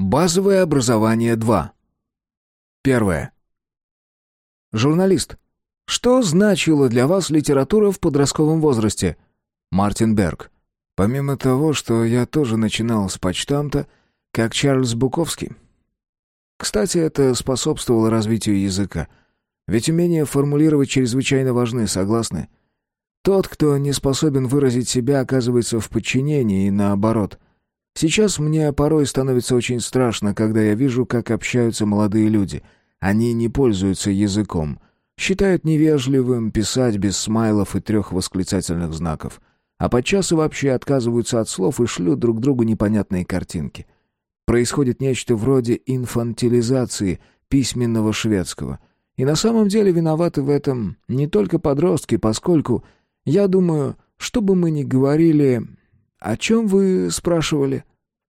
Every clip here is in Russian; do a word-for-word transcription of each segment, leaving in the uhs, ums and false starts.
Базовое образование два. Первое. Журналист. Что значила для вас литература в подростковом возрасте? Мартин Берг. Помимо того, что я тоже начинал с почтамта, как Чарльз Буковский. Кстати, это способствовало развитию языка. Ведь умения формулировать чрезвычайно важны, согласны? Тот, кто не способен выразить себя, оказывается в подчинении и наоборот. Сейчас мне порой становится очень страшно, когда я вижу, как общаются молодые люди. Они не пользуются языком. Считают невежливым писать без смайлов и трех восклицательных знаков. А подчас и вообще отказываются от слов и шлют друг другу непонятные картинки. Происходит нечто вроде инфантилизации письменного шведского. И на самом деле виноваты в этом не только подростки, поскольку, я думаю, что бы мы ни говорили... «О чем вы спрашивали?»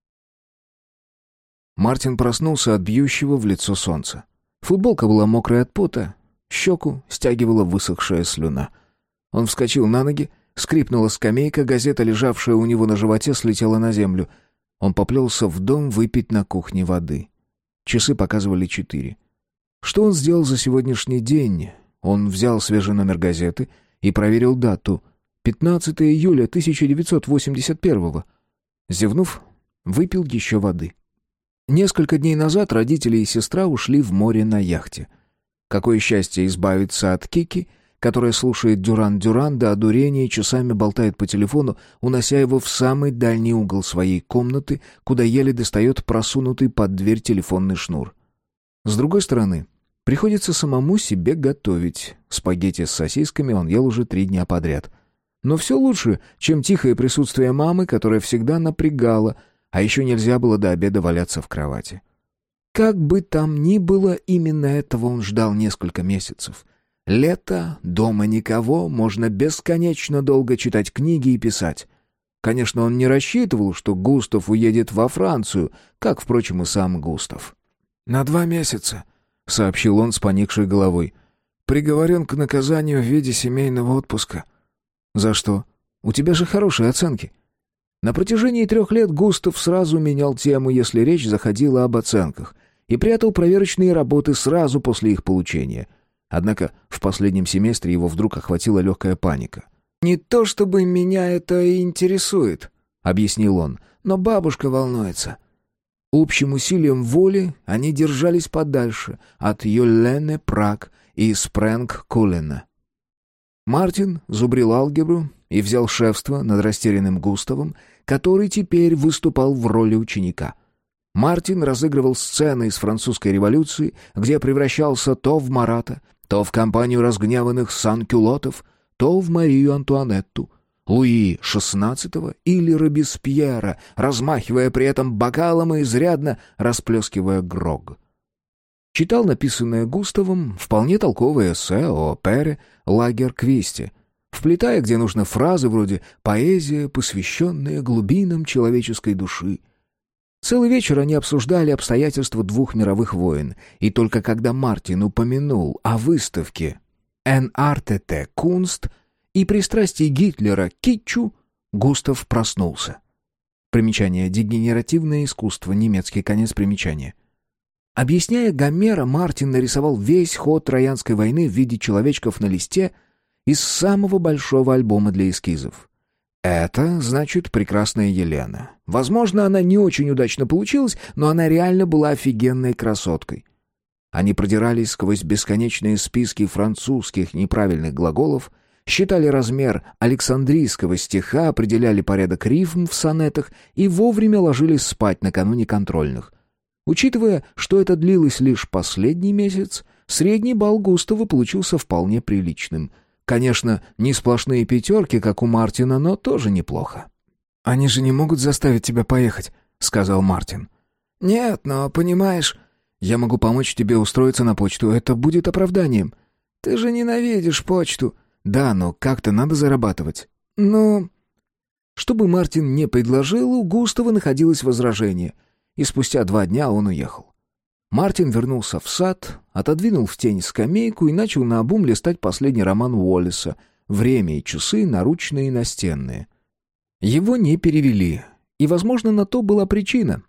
Мартин проснулся от бьющего в лицо солнца. Футболка была мокрая от пота, щеку стягивала высохшая слюна. Он вскочил на ноги, скрипнула скамейка, газета, лежавшая у него на животе, слетела на землю. Он поплелся в дом выпить на кухне воды. Часы показывали четыре. Что он сделал за сегодняшний день? Он взял свежий номер газеты и проверил дату — пятнадцатое июля тысяча девятьсот восемьдесят первого. Зевнув, выпил еще воды. Несколько дней назад родители и сестра ушли в море на яхте. Какое счастье избавиться от Кики, которая слушает Дюран-Дюран до одурения и часами болтает по телефону, унося его в самый дальний угол своей комнаты, куда еле достает просунутый под дверь телефонный шнур. С другой стороны, приходится самому себе готовить. Спагетти с сосисками он ел уже три дня подряд. Но все лучше, чем тихое присутствие мамы, которая всегда напрягала, а еще нельзя было до обеда валяться в кровати. Как бы там ни было, именно этого он ждал несколько месяцев. Лето, дома никого, можно бесконечно долго читать книги и писать. Конечно, он не рассчитывал, что Густав уедет во Францию, как, впрочем, и сам Густав. «На два месяца», — сообщил он с поникшей головой. «Приговорен к наказанию в виде семейного отпуска». «За что? У тебя же хорошие оценки». На протяжении трех лет Густав сразу менял тему, если речь заходила об оценках, и прятал проверочные работы сразу после их получения. Однако в последнем семестре его вдруг охватила легкая паника. «Не то чтобы меня это интересует», — объяснил он, — «но бабушка волнуется». Общим усилием воли они держались подальше от Йолене Праг и Спрэнг-Кулена. Мартин зубрил алгебру и взял шефство над растерянным Густавом, который теперь выступал в роли ученика. Мартин разыгрывал сцены из французской революции, где превращался то в Марата, то в компанию разгневанных санкюлотов, то в Марию Антуанетту, Луи шестнадцатого или Робеспьера, размахивая при этом бокалом и изрядно расплескивая грог. Читал написанное Густавом вполне толковое эссе о Пере Лагерквисте, вплетая, где нужно, фразы вроде «поэзия, посвященная глубинам человеческой души». Целый вечер они обсуждали обстоятельства двух мировых войн, и только когда Мартин упомянул о выставке «Эн Артете Кунст» и пристрастии Гитлера к китчу, Густав проснулся. Примечание: дегенеративное искусство, немецкий, конец примечания. Объясняя Гомера, Мартин нарисовал весь ход Троянской войны в виде человечков на листе из самого большого альбома для эскизов. Это, значит, прекрасная Елена. Возможно, она не очень удачно получилась, но она реально была офигенной красоткой. Они продирались сквозь бесконечные списки французских неправильных глаголов, считали размер александрийского стиха, определяли порядок рифм в сонетах и вовремя ложились спать накануне контрольных. Учитывая, что это длилось лишь последний месяц, средний балл Густава получился вполне приличным. Конечно, не сплошные пятерки, как у Мартина, но тоже неплохо. «Они же не могут заставить тебя поехать», — сказал Мартин. «Нет, но, понимаешь, я могу помочь тебе устроиться на почту, это будет оправданием». «Ты же ненавидишь почту». «Да, но как-то надо зарабатывать». «Ну...» Что бы Мартин не предложил, у Густава находилось возражение, и спустя два дня он уехал. Мартин вернулся в сад, отодвинул в тень скамейку и начал наобум листать последний роман Уоллеса «Время и часы, наручные и настенные». Его не перевели, и, возможно, на то была причина.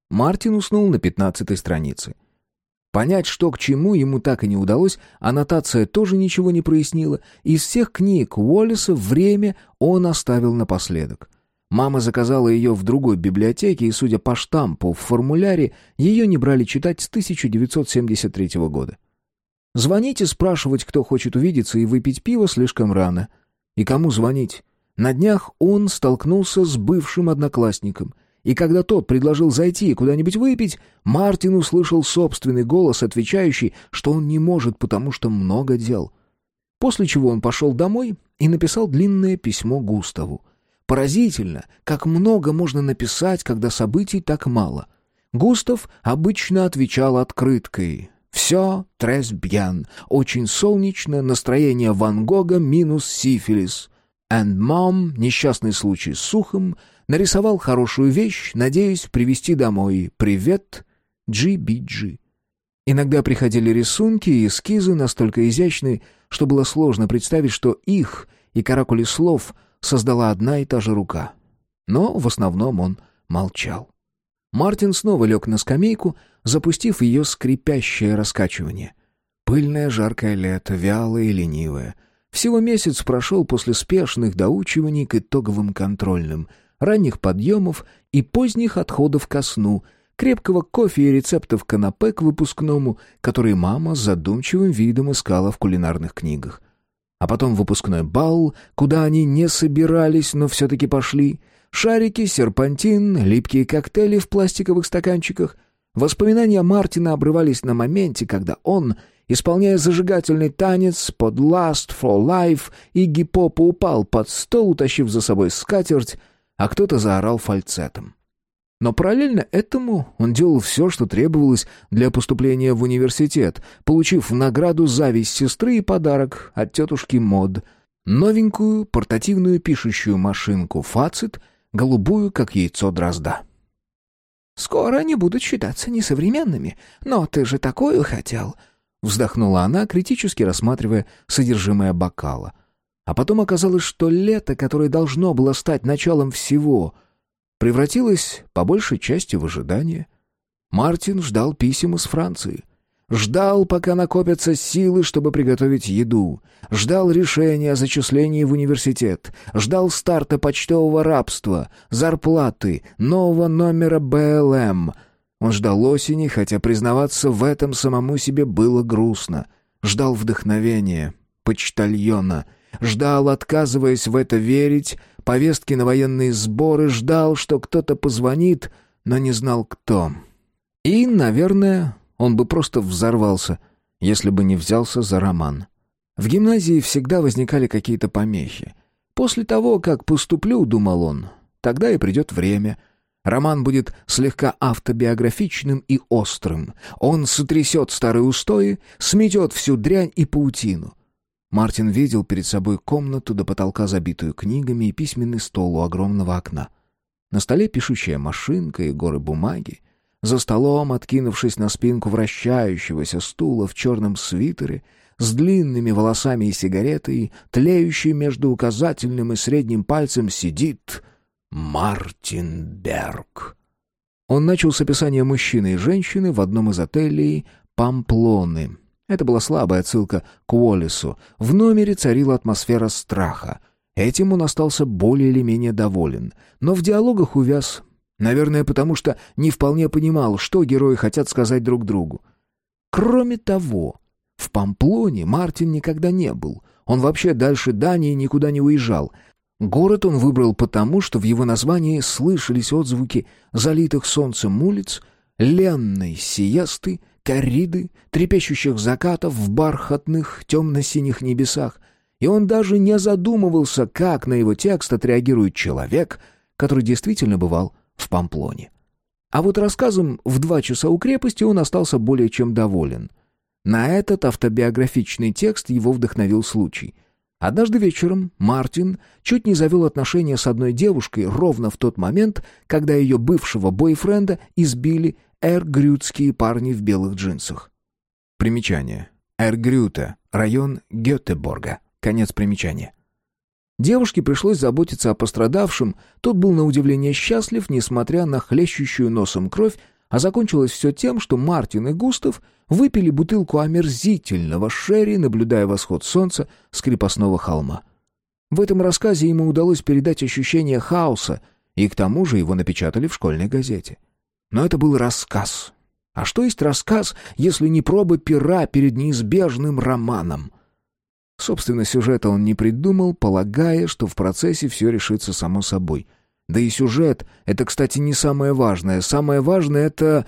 Мартин уснул на пятнадцатой странице. Понять, что к чему, ему так и не удалось, аннотация тоже ничего не прояснила. Из всех книг Уоллеса «Время» он оставил напоследок. Мама заказала ее в другой библиотеке, и, судя по штампу в формуляре, ее не брали читать с тысяча девятьсот семьдесят третьего года. Звонить и спрашивать, кто хочет увидеться и выпить пиво, слишком рано. И кому звонить? На днях он столкнулся с бывшим одноклассником, и когда тот предложил зайти куда-нибудь выпить, Мартин услышал собственный голос, отвечающий, что он не может, потому что много дел. После чего он пошел домой и написал длинное письмо Густаву. Поразительно, как много можно написать, когда событий так мало. Густав обычно отвечал открыткой. «Все, трес бьян, очень солнечно, настроение Ван Гога минус сифилис. And mom, несчастный случай с Сухом, нарисовал хорошую вещь, надеюсь привезти домой. Привет, Джи Би Джи». Иногда приходили рисунки и эскизы настолько изящные, что было сложно представить, что их и каракули слов создала одна и та же рука. Но в основном он молчал. Мартин снова лег на скамейку, запустив ее скрипящее раскачивание. Пыльное жаркое лето, вялое и ленивое. Всего месяц прошел после спешных доучиваний к итоговым контрольным, ранних подъемов и поздних отходов ко сну, крепкого кофе и рецептов канапе к выпускному, которые мама с задумчивым видом искала в кулинарных книгах. А потом выпускной бал, куда они не собирались, но все-таки пошли. Шарики, серпантин, липкие коктейли в пластиковых стаканчиках. Воспоминания Мартина обрывались на моменте, когда он, исполняя зажигательный танец под «Last for Life», Игги Поп упал под стол, утащив за собой скатерть, а кто-то заорал фальцетом. Но параллельно этому он делал все, что требовалось для поступления в университет, получив в награду зависть сестры и подарок от тетушки Мод. Новенькую портативную пишущую машинку «Фацит», голубую, как яйцо дрозда. «Скоро они будут считаться несовременными, но ты же такую хотел», — вздохнула она, критически рассматривая содержимое бокала. А потом оказалось, что лето, которое должно было стать началом всего, превратилось по большей части в ожидание. Мартин ждал писем из Франции. Ждал, пока накопятся силы, чтобы приготовить еду. Ждал решения о зачислении в университет. Ждал старта почтового рабства, зарплаты, нового номера Бэ Эл Эм. Он ждал осени, хотя признаваться в этом самому себе было грустно. Ждал вдохновения, почтальона. Ждал, отказываясь в это верить, повестки на военные сборы. Ждал, что кто-то позвонит, но не знал кто. И, наверное, он бы просто взорвался, если бы не взялся за роман. В гимназии всегда возникали какие-то помехи. После того, как поступлю, думал он, тогда и придет время. Роман будет слегка автобиографичным и острым. Он сотрясет старые устои, сметет всю дрянь и паутину. Мартин видел перед собой комнату до потолка, забитую книгами, и письменный стол у огромного окна. На столе пишущая машинка и горы бумаги. За столом, откинувшись на спинку вращающегося стула в черном свитере, с длинными волосами и сигаретой, тлеющей между указательным и средним пальцем, сидит Мартин Берг. Он начал с описания мужчины и женщины в одном из отелей Памплоны. Это была слабая отсылка к Уоллесу. В номере царила атмосфера страха. Этим он остался более или менее доволен, но в диалогах увяз. Наверное, потому что не вполне понимал, что герои хотят сказать друг другу. Кроме того, в Памплоне Мартин никогда не был. Он вообще дальше Дании никуда не уезжал. Город он выбрал потому, что в его названии слышались отзвуки залитых солнцем улиц, ленной сиесты, корриды, трепещущих закатов в бархатных темно-синих небесах. И он даже не задумывался, как на его текст отреагирует человек, который действительно бывал в Памплоне. А вот рассказом «В два часа у крепости» он остался более чем доволен. На этот автобиографичный текст его вдохновил случай. Однажды вечером Мартин чуть не завел отношения с одной девушкой ровно в тот момент, когда ее бывшего бойфренда избили эргрютские парни в белых джинсах. Примечание. Эргрюта, район Гетеборга. Конец примечания. Девушке пришлось заботиться о пострадавшем, тот был на удивление счастлив, несмотря на хлещущую носом кровь, А закончилось все тем, что Мартин и Густав выпили бутылку омерзительного шерри, наблюдая восход солнца с крепостного холма. В этом рассказе ему удалось передать ощущение хаоса, и к тому же его напечатали в школьной газете. Но это был рассказ. А что есть рассказ, если не проба пера перед неизбежным романом? Собственно, сюжета он не придумал, полагая, что в процессе все решится само собой. Да и сюжет — это, кстати, не самое важное. Самое важное — это...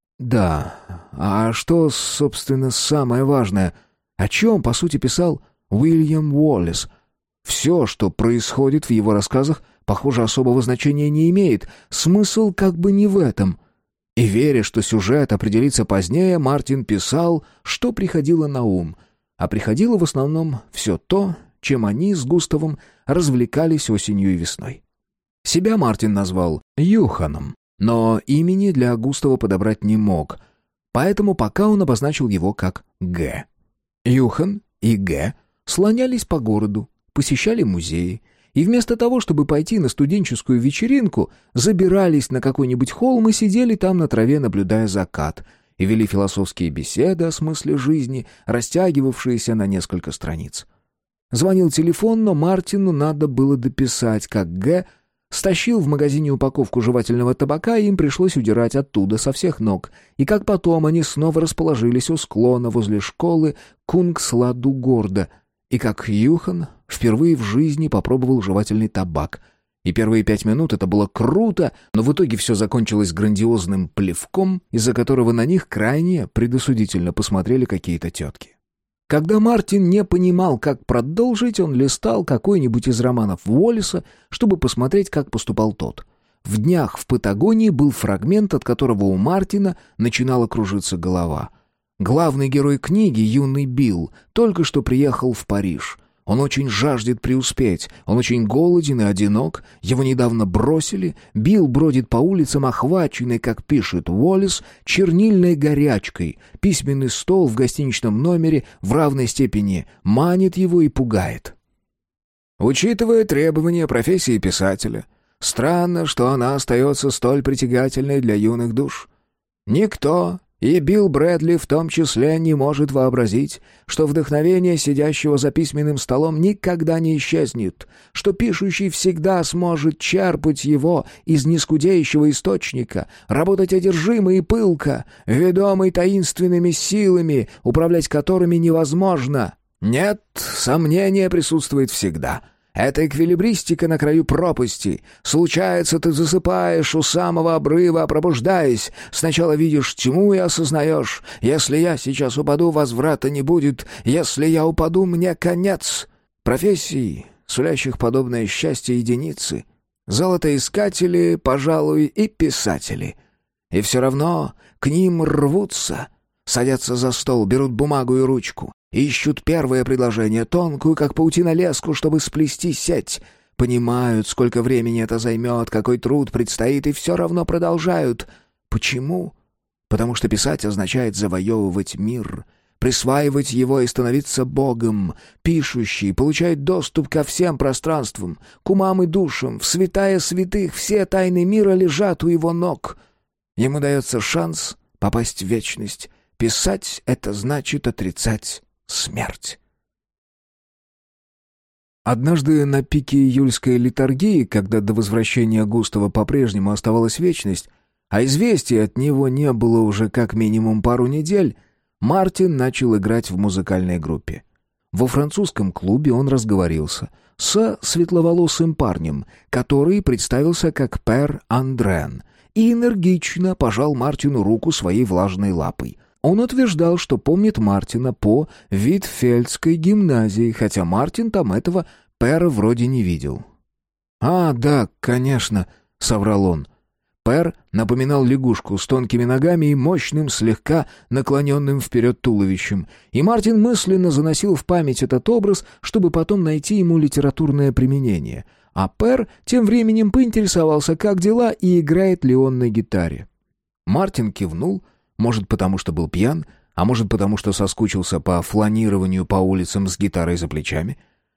Да, а что, собственно, самое важное? О чем, по сути, писал Уильям Уоллес? Все, что происходит в его рассказах, похоже, особого значения не имеет. Смысл как бы не в этом. И веря, что сюжет определится позднее, Мартин писал, что приходило на ум. А приходило в основном все то, чем они с Густавом развлекались осенью и весной. Себя Мартин назвал Юханом, но имени для Густава подобрать не мог, поэтому пока он обозначил его как Г. Юхан и Г слонялись по городу, посещали музеи, и вместо того, чтобы пойти на студенческую вечеринку, забирались на какой-нибудь холм и сидели там на траве, наблюдая закат, и вели философские беседы о смысле жизни, растягивавшиеся на несколько страниц. Звонил телефон, но Мартину надо было дописать, как Г стащил в магазине упаковку жевательного табака, и им пришлось удирать оттуда со всех ног, и как потом они снова расположились у склона возле школы Кунгсладу-Горда, и как Юхан впервые в жизни попробовал жевательный табак. И первые пять минут это было круто, но в итоге все закончилось грандиозным плевком, из-за которого на них крайне предосудительно посмотрели какие-то тетки. Когда Мартин не понимал, как продолжить, он листал какой-нибудь из романов Уоллеса, чтобы посмотреть, как поступал тот. В «Днях в Патагонии» был фрагмент, от которого у Мартина начинала кружиться голова. Главный герой книги, юный Билл, только что приехал в Париж. Он очень жаждет преуспеть, он очень голоден и одинок, его недавно бросили, Билл бродит по улицам, охваченный, как пишет Уоллес, чернильной горячкой, письменный стол в гостиничном номере в равной степени манит его и пугает. Учитывая требования профессии писателя, странно, что она остается столь притягательной для юных душ. Никто... И Билл Брэдли в том числе не может вообразить, что вдохновение сидящего за письменным столом никогда не исчезнет, что пишущий всегда сможет черпать его из нескудеющего источника, работать одержимо и пылко, ведомый таинственными силами, управлять которыми невозможно. Нет, сомнение присутствует всегда. Это эквилибристика на краю пропасти. Случается, ты засыпаешь у самого обрыва, пробуждаясь. Сначала видишь тьму и осознаешь. Если я сейчас упаду, возврата не будет. Если я упаду, мне конец. Профессий, сулящих подобное счастье, единицы. Золотоискатели, пожалуй, и писатели. И все равно к ним рвутся. Садятся за стол, берут бумагу и ручку. Ищут первое предложение, тонкую, как паутина, леску, чтобы сплести сеть. Понимают, сколько времени это займет, какой труд предстоит, и все равно продолжают. Почему? Потому что писать означает завоевывать мир, присваивать его и становиться богом. Пишущий получает доступ ко всем пространствам, к умам и душам. В святая святых все тайны мира лежат у его ног. Ему дается шанс попасть в вечность. Писать — это значит отрицать смерть. Однажды на пике июльской литургии, когда до возвращения Густава по-прежнему оставалась вечность, а известий от него не было уже как минимум пару недель, Мартин начал играть в музыкальной группе. Во французском клубе он разговорился с светловолосым парнем, который представился как Пэр Андрен, и энергично пожал Мартину руку своей влажной лапой. Он утверждал, что помнит Мартина по Витфельдской гимназии, хотя Мартин там этого Пэра вроде не видел. «А, да, конечно», — соврал он. Пэр напоминал лягушку с тонкими ногами и мощным, слегка наклоненным вперед туловищем, и Мартин мысленно заносил в память этот образ, чтобы потом найти ему литературное применение. А Пэр тем временем поинтересовался, как дела и играет ли он на гитаре. Мартин кивнул, может, потому что был пьян, а может, потому что соскучился по фланированию по улицам с гитарой за плечами.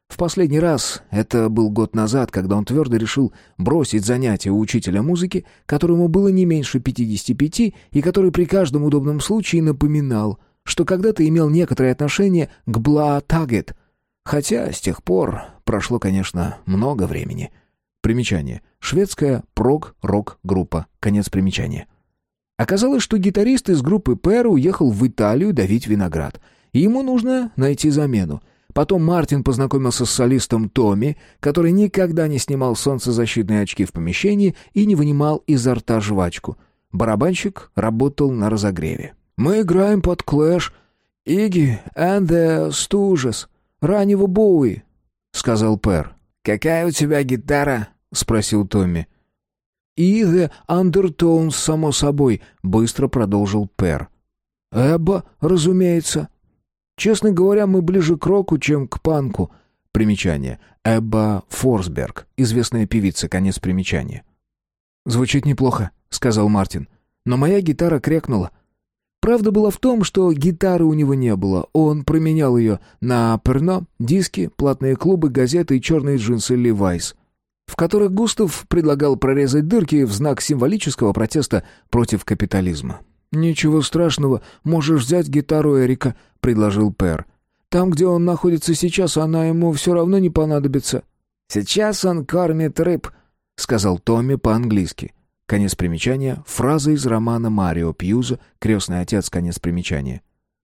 В последний раз, это был год назад, когда он твердо решил бросить занятия у учителя музыки, которому было не меньше пятидесяти пяти и который при каждом удобном случае напоминал, что когда-то имел некоторое отношение к Бла Тагет, хотя с тех пор прошло, конечно, много времени. Примечание. Шведская прог-рок-группа. Конец примечания. Оказалось, что гитарист из группы Пэр уехал в Италию давить виноград, и ему нужно найти замену. Потом Мартин познакомился с солистом Томми, который никогда не снимал солнцезащитные очки в помещении и не вынимал изо рта жвачку. Барабанщик работал на разогреве. «Мы играем под Clash, Iggy and the Stooges, раннего Боуи», — сказал Пэр. «Какая у тебя гитара?» — спросил Томми. «И The Undertones, само собой», — быстро продолжил Пэр. «Эбба, разумеется». «Честно говоря, мы ближе к року, чем к панку». Примечание. Эбба Форсберг, известная певица, конец примечания. «Звучит неплохо», — сказал Мартин. «Но моя гитара крякнула». Правда была в том, что гитары у него не было. Он променял ее на перно, диски, платные клубы, газеты и черные джинсы Levi's, в которых Густав предлагал прорезать дырки в знак символического протеста против капитализма. «Ничего страшного, можешь взять гитару Эрика», — предложил Пэр. «Там, где он находится сейчас, она ему все равно не понадобится». «Сейчас он кормит рыб», — сказал Томми по-английски. Конец примечания. Фраза из романа Марио Пьюза «Крестный отец». Конец примечания.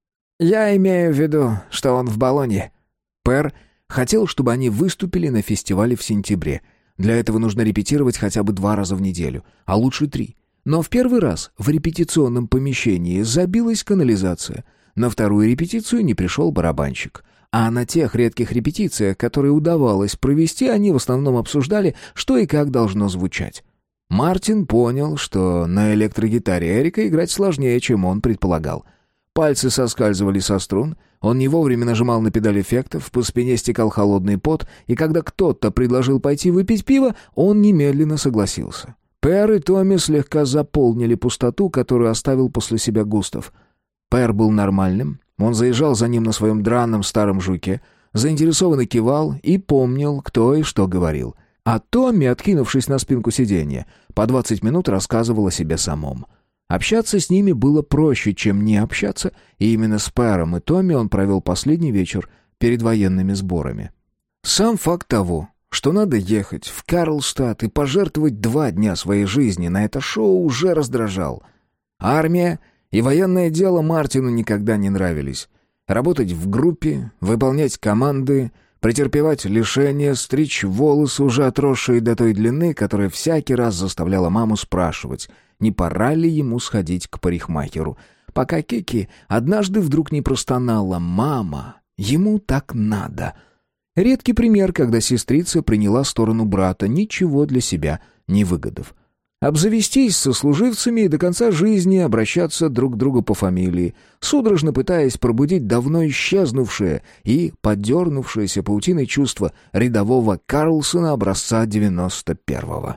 «Я имею в виду, что он в Болонье». Пэр хотел, чтобы они выступили на фестивале в сентябре. Для этого нужно репетировать хотя бы два раза в неделю, а лучше три. Но в первый раз в репетиционном помещении забилась канализация. На вторую репетицию не пришел барабанщик. А на тех редких репетициях, которые удавалось провести, они в основном обсуждали, что и как должно звучать. Мартин понял, что на электрогитаре Эрика играть сложнее, чем он предполагал. Пальцы соскальзывали со струн, он не вовремя нажимал на педаль эффектов, по спине стекал холодный пот, и когда кто-то предложил пойти выпить пиво, он немедленно согласился. Пэр и Томми слегка заполнили пустоту, которую оставил после себя Густав. Пэр был нормальным, он заезжал за ним на своем драном старом жуке, заинтересованно кивал и помнил, кто и что говорил. А Томми, откинувшись на спинку сиденья, по двадцать минут рассказывал о себе самом. Общаться с ними было проще, чем не общаться, и именно с Пэром и Томми он провел последний вечер перед военными сборами. Сам факт того, что надо ехать в Карлстад и пожертвовать два дня своей жизни на это шоу, уже раздражал. Армия и военное дело Мартину никогда не нравились. Работать в группе, выполнять команды, претерпевать лишения, стричь волосы, уже отросшие до той длины, которая всякий раз заставляла маму спрашивать, не пора ли ему сходить к парикмахеру, пока Кики однажды вдруг не простонала: «Мама, ему так надо». Редкий пример, когда сестрица приняла сторону брата, ничего для себя не выгодав. Обзавестись сослуживцами и до конца жизни обращаться друг к другу по фамилии, судорожно пытаясь пробудить давно исчезнувшее и подернувшееся паутиной чувство рядового Карлсона образца девяносто первого.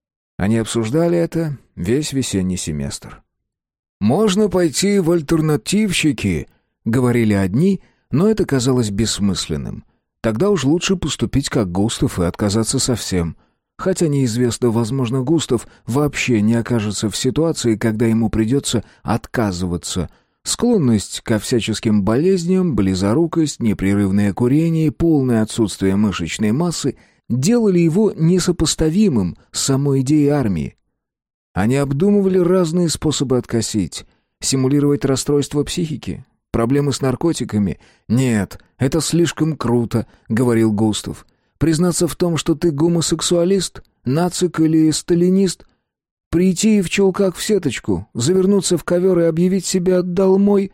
Они обсуждали это весь весенний семестр. «Можно пойти в альтернативщики», — говорили одни, но это казалось бессмысленным. Тогда уж лучше поступить как Густав и отказаться совсем. Хотя неизвестно, возможно, Густав вообще не окажется в ситуации, когда ему придется отказываться. Склонность ко всяческим болезням, близорукость, непрерывное курение и полное отсутствие мышечной массы делали его несопоставимым с самой идеей армии. Они обдумывали разные способы откосить. Симулировать расстройство психики, проблемы с наркотиками. «Нет, это слишком круто», — говорил Густав. «Признаться в том, что ты гомосексуалист, нацик или сталинист? Прийти в чулках в сеточку, завернуться в ковер и объявить себя долмой?»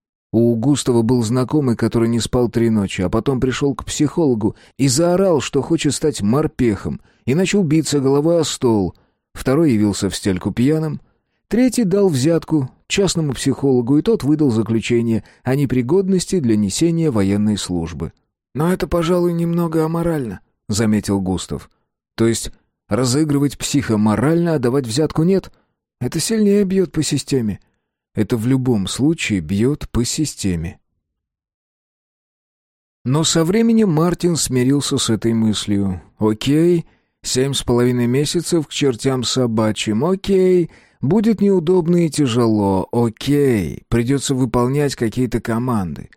У Густава был знакомый, который не спал три ночи, а потом пришел к психологу и заорал, что хочет стать морпехом, и начал биться головой о стол. Второй явился в стельку пьяным. Третий дал взятку частному психологу, и тот выдал заключение о непригодности для несения военной службы. «Но это, пожалуй, немного аморально», — заметил Густав. «То есть разыгрывать психа морально, а давать взятку нет? Это сильнее бьет по системе». «Это в любом случае бьет по системе». Но со временем Мартин смирился с этой мыслью. «Окей, семь с половиной месяцев к чертям собачьим. Окей, будет неудобно и тяжело. Окей, придется выполнять какие-то команды».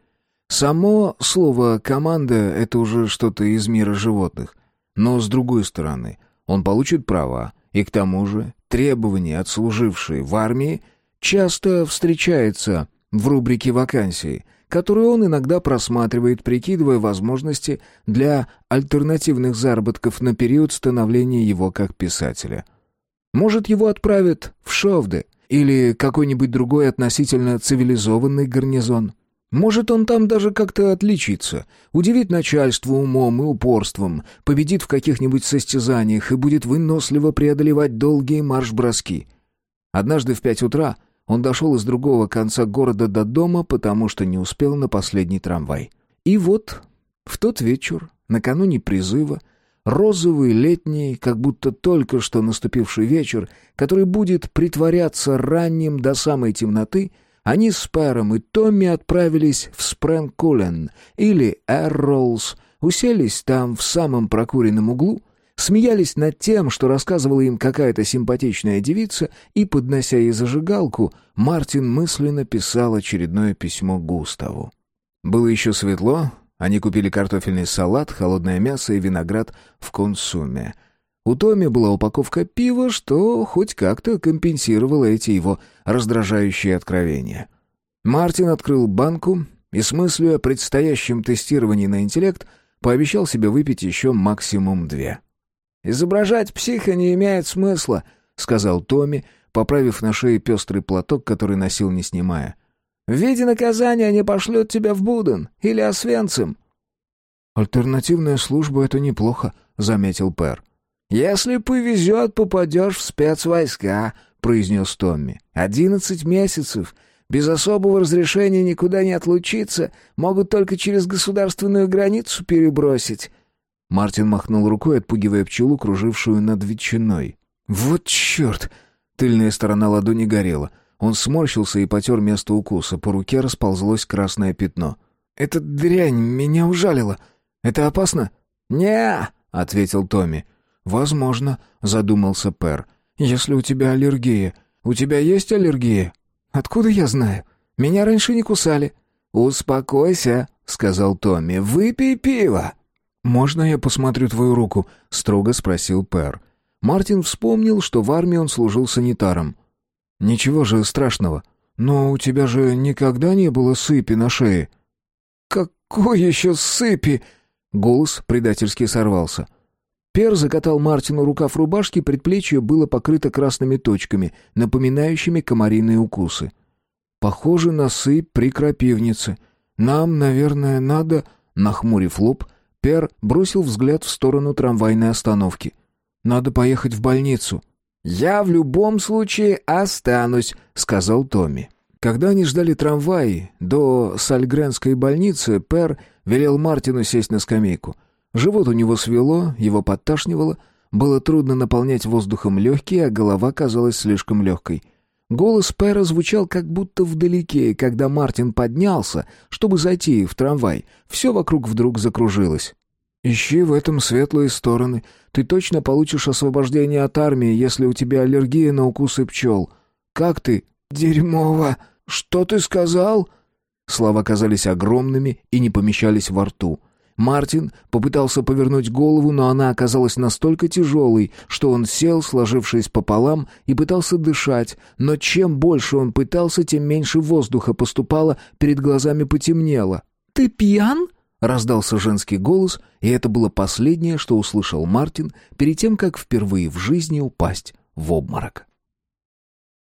Само слово «команда» — это уже что-то из мира животных. Но, с другой стороны, он получит права, и к тому же требования, отслужившие в армии, часто встречаются в рубрике «вакансии», которую он иногда просматривает, прикидывая возможности для альтернативных заработков на период становления его как писателя. Может, его отправят в Шовде или какой-нибудь другой относительно цивилизованный гарнизон. Может, он там даже как-то отличится, удивит начальство умом и упорством, победит в каких-нибудь состязаниях и будет выносливо преодолевать долгие марш-броски. Однажды в пять утра он дошел из другого конца города до дома, потому что не успел на последний трамвай. И вот, в тот вечер, накануне призыва, розовый, летний, как будто только что наступивший вечер, который будет притворяться ранним до самой темноты, они с Пером и Томми отправились в Спрэнг-Кулен или Эрролс, уселись там в самом прокуренном углу, смеялись над тем, что рассказывала им какая-то симпатичная девица, и, поднося ей зажигалку, Мартин мысленно писал очередное письмо Густаву. Было еще светло, они купили картофельный салат, холодное мясо и виноград в консуме. У Томми была упаковка пива, что хоть как-то компенсировало эти его раздражающие откровения. Мартин открыл банку и с мыслью о предстоящем тестировании на интеллект пообещал себе выпить еще максимум две. «Изображать психа не имеет смысла», — сказал Томми, поправив на шее пестрый платок, который носил не снимая. «В виде наказания они пошлют тебя в Буден или Освенцим». «Альтернативная служба — это неплохо», — заметил Пер. «Если повезет, попадешь в спецвойска», — произнес Томми. «Одиннадцать месяцев. Без особого разрешения никуда не отлучиться. Могут только через государственную границу перебросить». Мартин махнул рукой, отпугивая пчелу, кружившую над ветчиной. «Вот черт!» Тыльная сторона ладони горела. Он сморщился и потер место укуса. По руке расползлось красное пятно. «Эта дрянь меня ужалила. Это опасно?» «Не-а», ответил Томми. «Возможно», — задумался Пер. «Если у тебя аллергия. У тебя есть аллергия?» «Откуда я знаю? Меня раньше не кусали». «Успокойся», — сказал Томми. «Выпей пиво». «Можно я посмотрю твою руку?» — строго спросил Пер. Мартин вспомнил, что в армии он служил санитаром. «Ничего же страшного. Но у тебя же никогда не было сыпи на шее». «Какой еще сыпи?» Голос предательски сорвался. Пер закатал Мартину рукав рубашки, предплечье было покрыто красными точками, напоминающими комариные укусы. «Похоже на сыпь при крапивнице. Нам, наверное, надо...» Нахмурив лоб, Пер бросил взгляд в сторону трамвайной остановки. «Надо поехать в больницу». «Я в любом случае останусь», — сказал Томми. Когда они ждали трамвай до Сальгренской больницы, Пер велел Мартину сесть на скамейку. Живот у него свело, его подташнивало, было трудно наполнять воздухом легкие, а голова казалась слишком легкой. Голос Пера звучал как будто вдалеке, и когда Мартин поднялся, чтобы зайти в трамвай, все вокруг вдруг закружилось. «Ищи в этом светлые стороны. Ты точно получишь освобождение от армии, если у тебя аллергия на укусы пчел. Как ты?» «Дерьмово! Что ты сказал?» Слова казались огромными и не помещались во рту. Мартин попытался повернуть голову, но она оказалась настолько тяжелой, что он сел, сложившись пополам, и пытался дышать, но чем больше он пытался, тем меньше воздуха поступало, перед глазами потемнело. «Ты пьян?» — раздался женский голос, и это было последнее, что услышал Мартин перед тем, как впервые в жизни упасть в обморок.